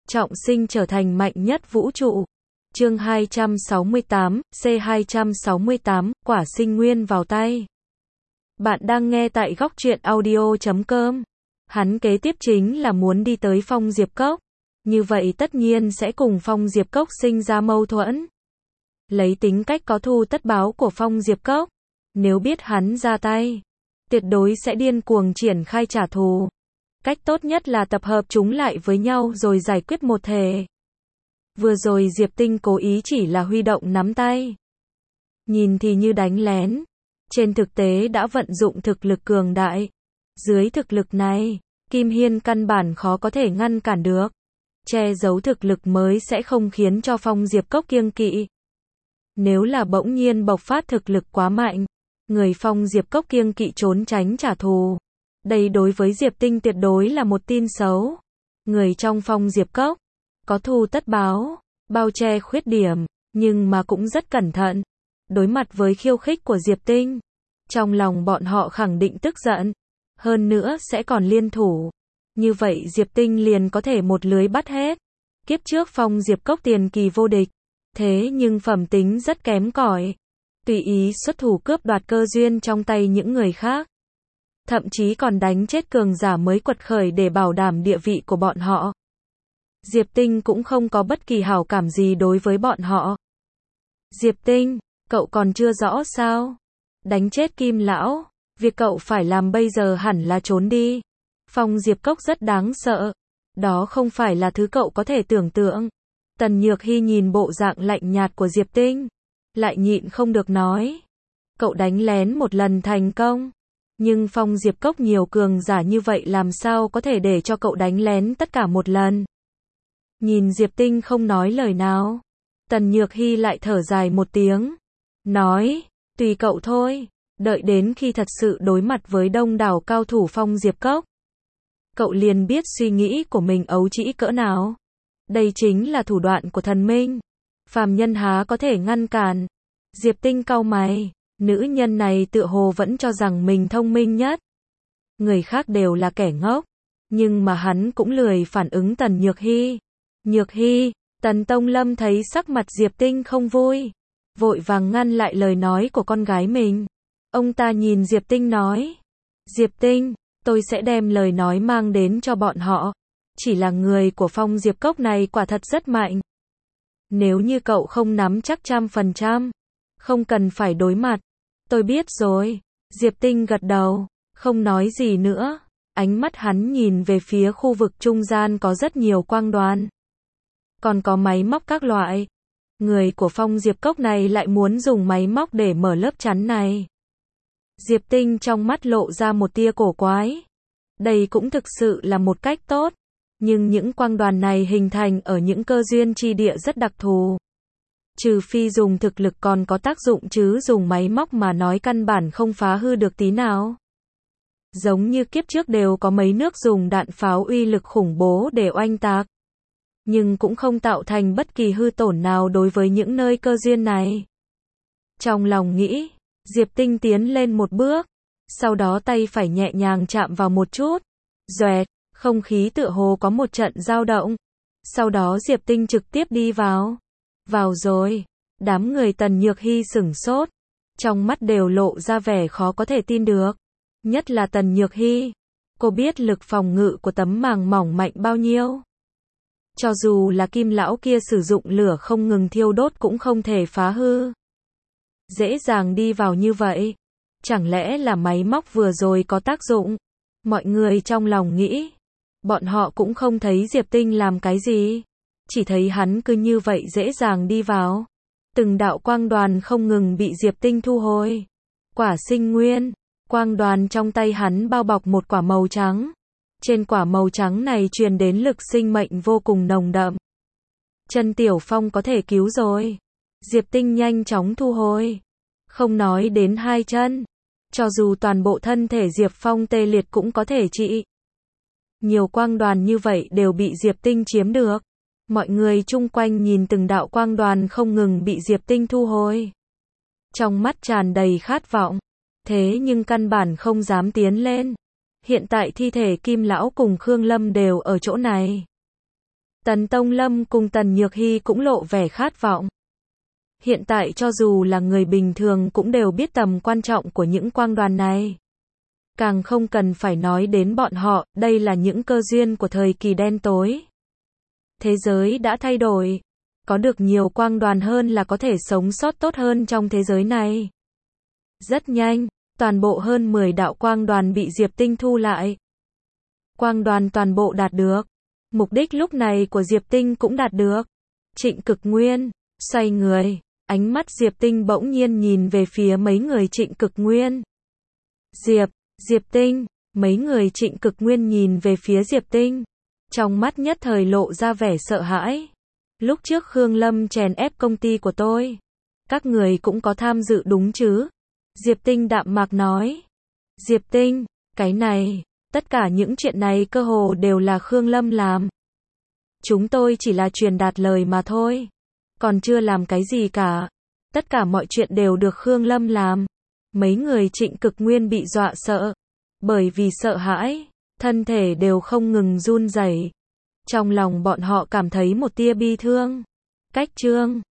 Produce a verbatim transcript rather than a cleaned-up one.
trọng sinh trở thành mạnh nhất vũ trụ. Chương hai trăm sáu mươi tám, C hai trăm sáu mươi tám, quả sinh nguyên vào tay. Bạn đang nghe tại góc truyện audio chấm com. Hắn kế tiếp chính là muốn đi tới Phong Diệp Cốc. Như vậy tất nhiên sẽ cùng Phong Diệp Cốc sinh ra mâu thuẫn. Lấy tính cách có thù tất báo của Phong Diệp Cốc, nếu biết hắn ra tay, tuyệt đối sẽ điên cuồng triển khai trả thù. Cách tốt nhất là tập hợp chúng lại với nhau rồi giải quyết một thể. Vừa rồi Diệp Tinh cố ý chỉ là huy động nắm tay. Nhìn thì như đánh lén. Trên thực tế đã vận dụng thực lực cường đại. Dưới thực lực này, Kim Hiên căn bản khó có thể ngăn cản được. Che giấu thực lực mới sẽ không khiến cho Phong Diệp Cốc kiêng kỵ. Nếu là bỗng nhiên bộc phát thực lực quá mạnh, người Phong Diệp Cốc kiêng kỵ trốn tránh trả thù. Đây đối với Diệp Tinh tuyệt đối là một tin xấu. Người trong Phong Diệp Cốc có thù tất báo, bao che khuyết điểm, nhưng mà cũng rất cẩn thận. Đối mặt với khiêu khích của Diệp Tinh, trong lòng bọn họ khẳng định tức giận, hơn nữa sẽ còn liên thủ. Như vậy Diệp Tinh liền có thể một lưới bắt hết. Kiếp trước Phong Diệp Cốc tiền kỳ vô địch, thế nhưng phẩm tính rất kém cỏi, tùy ý xuất thủ cướp đoạt cơ duyên trong tay những người khác. Thậm chí còn đánh chết cường giả mới quật khởi để bảo đảm địa vị của bọn họ. Diệp Tinh cũng không có bất kỳ hảo cảm gì đối với bọn họ. Diệp Tinh, cậu còn chưa rõ sao? Đánh chết Kim Lão, việc cậu phải làm bây giờ hẳn là trốn đi. Phong Diệp Cốc rất đáng sợ. Đó không phải là thứ cậu có thể tưởng tượng. Tần Nhược Hy nhìn bộ dạng lạnh nhạt của Diệp Tinh, lại nhịn không được nói. Cậu đánh lén một lần thành công. Nhưng Phong Diệp Cốc nhiều cường giả như vậy làm sao có thể để cho cậu đánh lén tất cả một lần. Nhìn Diệp Tinh không nói lời nào, Tần Nhược Hy lại thở dài một tiếng. Nói, tùy cậu thôi, đợi đến khi thật sự đối mặt với đông đảo cao thủ Phong Diệp Cốc, cậu liền biết suy nghĩ của mình ấu trĩ cỡ nào. Đây chính là thủ đoạn của thần minh. Phàm nhân há có thể ngăn cản. Diệp Tinh cau mày. Nữ nhân này tựa hồ vẫn cho rằng mình thông minh nhất. Người khác đều là kẻ ngốc. Nhưng mà hắn cũng lười phản ứng Tần Nhược Hy. Nhược Hy, Tần Tông Lâm thấy sắc mặt Diệp Tinh không vui, vội vàng ngăn lại lời nói của con gái mình. Ông ta nhìn Diệp Tinh nói. Diệp Tinh, tôi sẽ đem lời nói mang đến cho bọn họ. Chỉ là người của Phong Diệp Cốc này quả thật rất mạnh. Nếu như cậu không nắm chắc trăm phần trăm, không cần phải đối mặt. Tôi biết rồi. Diệp Tinh gật đầu, không nói gì nữa. Ánh mắt hắn nhìn về phía khu vực trung gian có rất nhiều quang đoàn. Còn có máy móc các loại. Người của Phong Diệp Cốc này lại muốn dùng máy móc để mở lớp chắn này. Diệp Tinh trong mắt lộ ra một tia cổ quái. Đây cũng thực sự là một cách tốt. Nhưng những quang đoàn này hình thành ở những cơ duyên chi địa rất đặc thù. Trừ phi dùng thực lực còn có tác dụng chứ dùng máy móc mà nói căn bản không phá hư được tí nào. Giống như kiếp trước đều có mấy nước dùng đạn pháo uy lực khủng bố để oanh tạc. Nhưng cũng không tạo thành bất kỳ hư tổn nào đối với những nơi cơ duyên này. Trong lòng nghĩ, Diệp Tinh tiến lên một bước. Sau đó tay phải nhẹ nhàng chạm vào một chút. Doẹt, không khí tựa hồ có một trận dao động. Sau đó Diệp Tinh trực tiếp đi vào. Vào rồi. Đám người Tần Nhược Hy sửng sốt. Trong mắt đều lộ ra vẻ khó có thể tin được. Nhất là Tần Nhược Hy. Cô biết lực phòng ngự của tấm màng mỏng mạnh bao nhiêu. Cho dù là Kim Lão kia sử dụng lửa không ngừng thiêu đốt cũng không thể phá hư. Dễ dàng đi vào như vậy. Chẳng lẽ là máy móc vừa rồi có tác dụng? Mọi người trong lòng nghĩ. Bọn họ cũng không thấy Diệp Tinh làm cái gì. Chỉ thấy hắn cứ như vậy dễ dàng đi vào. Từng đạo quang đoàn không ngừng bị Diệp Tinh thu hồi. Quả sinh nguyên. Quang đoàn trong tay hắn bao bọc một quả màu trắng. Trên quả màu trắng này truyền đến lực sinh mệnh vô cùng nồng đậm. Chân Tiểu Phong có thể cứu rồi. Diệp Tinh nhanh chóng thu hồi. Không nói đến hai chân. Cho dù toàn bộ thân thể Diệp Phong tê liệt cũng có thể trị. Nhiều quang đoàn như vậy đều bị Diệp Tinh chiếm được. Mọi người chung quanh nhìn từng đạo quang đoàn không ngừng bị Diệp Tinh thu hồi. Trong mắt tràn đầy khát vọng. Thế nhưng căn bản không dám tiến lên. Hiện tại thi thể Kim Lão cùng Khương Lâm đều ở chỗ này. Tần Tông Lâm cùng Tần Nhược Hy cũng lộ vẻ khát vọng. Hiện tại cho dù là người bình thường cũng đều biết tầm quan trọng của những quang đoàn này. Càng không cần phải nói đến bọn họ, đây là những cơ duyên của thời kỳ đen tối. Thế giới đã thay đổi. Có được nhiều quang đoàn hơn là có thể sống sót tốt hơn trong thế giới này. Rất nhanh, toàn bộ hơn mười đạo quang đoàn bị Diệp Tinh thu lại. Quang đoàn toàn bộ đạt được. Mục đích lúc này của Diệp Tinh cũng đạt được. Trịnh Cực Nguyên, xoay người, ánh mắt Diệp Tinh bỗng nhiên nhìn về phía mấy người Trịnh Cực Nguyên. Diệp, Diệp Tinh, mấy người Trịnh Cực Nguyên nhìn về phía Diệp Tinh. Trong mắt nhất thời lộ ra vẻ sợ hãi. Lúc trước Khương Lâm chèn ép công ty của tôi. Các người cũng có tham dự đúng chứ? Diệp Tinh đạm mạc nói. Diệp Tinh, cái này, tất cả những chuyện này cơ hồ đều là Khương Lâm làm. Chúng tôi chỉ là truyền đạt lời mà thôi. Còn chưa làm cái gì cả. Tất cả mọi chuyện đều được Khương Lâm làm. Mấy người Trịnh Cực Nguyên bị dọa sợ. Bởi vì sợ hãi, thân thể đều không ngừng run rẩy. Trong lòng bọn họ cảm thấy một tia bi thương. Cách chương